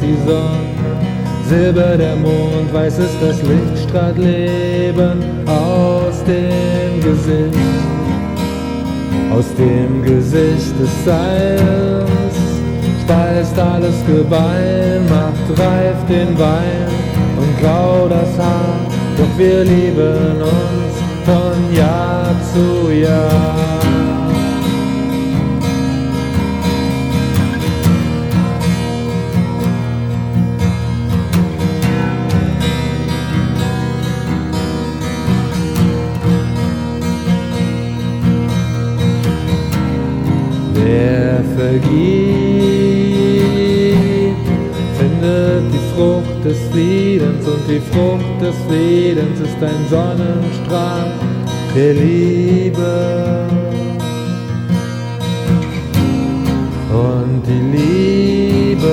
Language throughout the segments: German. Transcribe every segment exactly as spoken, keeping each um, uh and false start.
die Sonne, Silber der Mond, weiß ist das Licht, strahlt Leben aus dem Gesicht, aus dem Gesicht des Seins, speist alles Gebein, macht reif den Wein und grau das Haar, doch wir lieben uns von Jahr zu Jahr. Wer vergibt, findet die Frucht des Friedens, und die Frucht des Friedens ist ein Sonnenstrahl der Liebe. Und die Liebe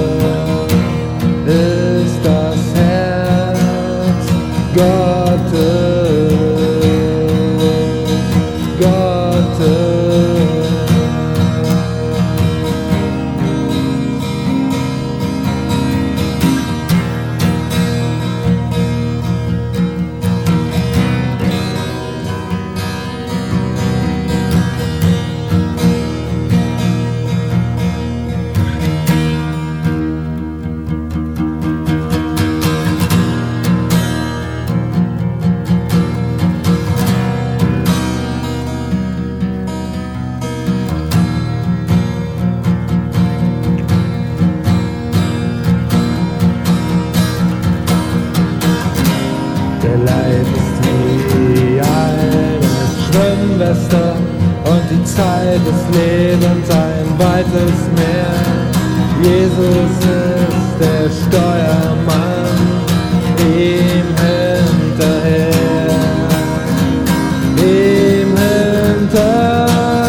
ist das Herz Gottes, Gottes. Der Leib ist wie eine Schwimmweste und die Zeit des Lebens ein weites Meer. Jesus ist der Steuermann, ihm hinterher, ihm hinterher.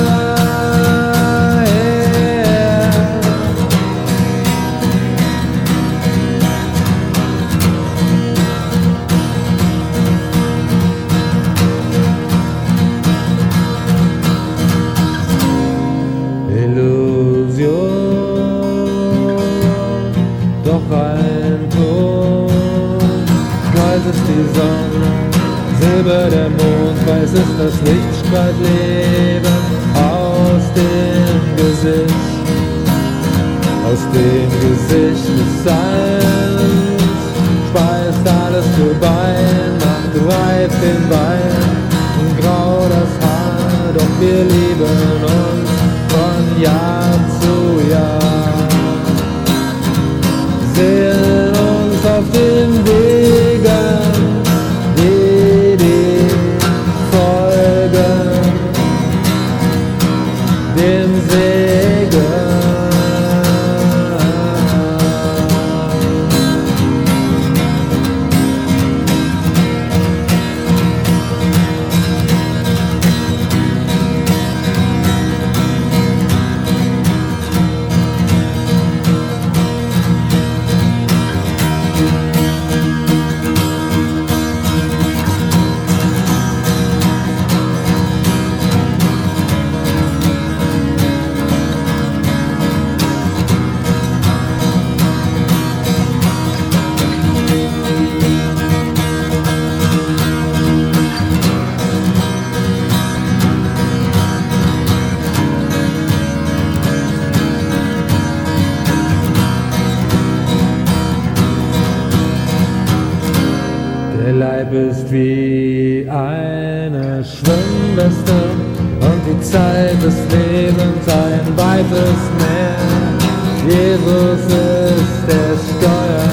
Doch ein Ton, kalt ist die Sonne, Silber der Mond, weiß ist das Licht, strahlt Leben aus dem Gesicht, aus dem Gesicht des Seins, speist alles Gebein, macht reif den Wein und grau das Haar, doch wir lieben uns von Jahr zu Jahr. Sehen uns auf den Wegen, die dir folgen, dem Segen. Der Leib ist wie eine Schwimmweste und die Zeit des Lebens ein weites Meer. Jesus ist der Steuer